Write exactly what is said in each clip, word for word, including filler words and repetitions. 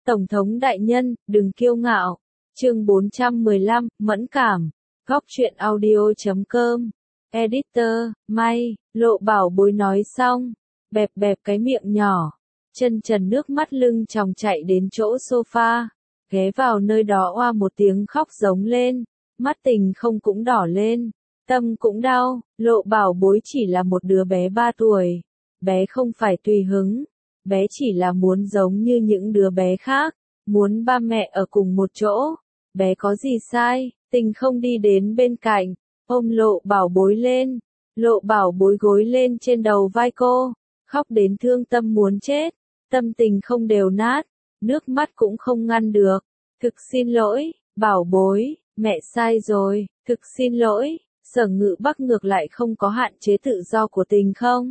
Tổng thống đại nhân, đừng kiêu ngạo. Chương bốn trăm mười lăm, mẫn cảm. Góc truyện audio chấm com. Editor, May, Lộ Bảo Bối nói xong, bẹp bẹp cái miệng nhỏ, chân trần nước mắt lưng tròng chạy đến chỗ sofa, ghé vào nơi đó oa một tiếng khóc giống lên, mắt Tình không cũng đỏ lên, tâm cũng đau. Lộ Bảo Bối chỉ là một đứa bé ba tuổi, bé không phải tùy hứng, bé chỉ là muốn giống như những đứa bé khác, muốn ba mẹ ở cùng một chỗ. Bé có gì sai? Tình không đi đến bên cạnh, ôm Lộ Bảo Bối lên. Lộ Bảo Bối gối lên trên đầu vai cô, khóc đến thương tâm muốn chết, tâm Tình không đều nát, nước mắt cũng không ngăn được. Thực xin lỗi, Bảo Bối, mẹ sai rồi, thực xin lỗi. Sở Ngự Bắc ngược lại không có hạn chế tự do của Tình không.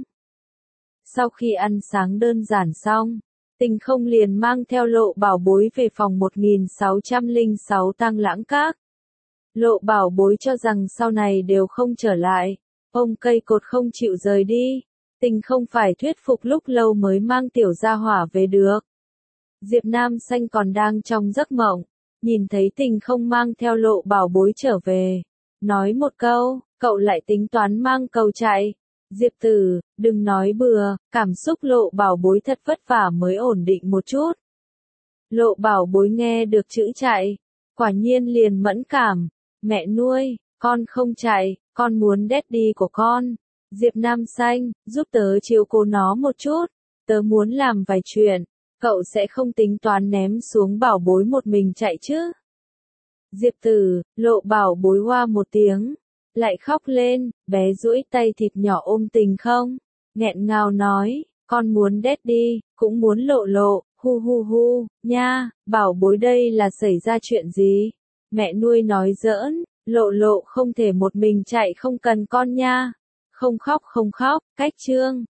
Sau khi ăn sáng đơn giản xong, Tình không liền mang theo Lộ Bảo Bối về phòng một nghìn sáu trăm lẻ sáu Tang Lãng Các. Lộ Bảo Bối cho rằng sau này đều không trở lại, ôm cây cột không chịu rời đi. Tình không phải thuyết phục lúc lâu mới mang tiểu gia hỏa về được. Diệp Nam Xanh còn đang trong giấc mộng, nhìn thấy Tình không mang theo Lộ Bảo Bối trở về, nói một câu, cậu lại tính toán mang cầu chạy. Diệp Tử, đừng nói bừa, cảm xúc Lộ Bảo Bối thật vất vả mới ổn định một chút. Lộ Bảo Bối nghe được chữ chạy, quả nhiên liền mẫn cảm. Mẹ nuôi, con không chạy, con muốn daddy của con. Diệp Nam Xanh, giúp tớ chiếu cố nó một chút, tớ muốn làm vài chuyện, cậu sẽ không tính toán ném xuống Bảo Bối một mình chạy chứ. Diệp Tử, Lộ Bảo Bối hoa một tiếng, lại khóc lên, bé duỗi tay thịt nhỏ ôm Tình không, nghẹn ngào nói, con muốn daddy, cũng muốn Lộ Lộ, hu hu hu, nha. Bảo Bối đây là xảy ra chuyện gì? Mẹ nuôi nói giỡn, Lộ Lộ không thể một mình chạy không cần con nha. Không khóc không khóc, cách chương.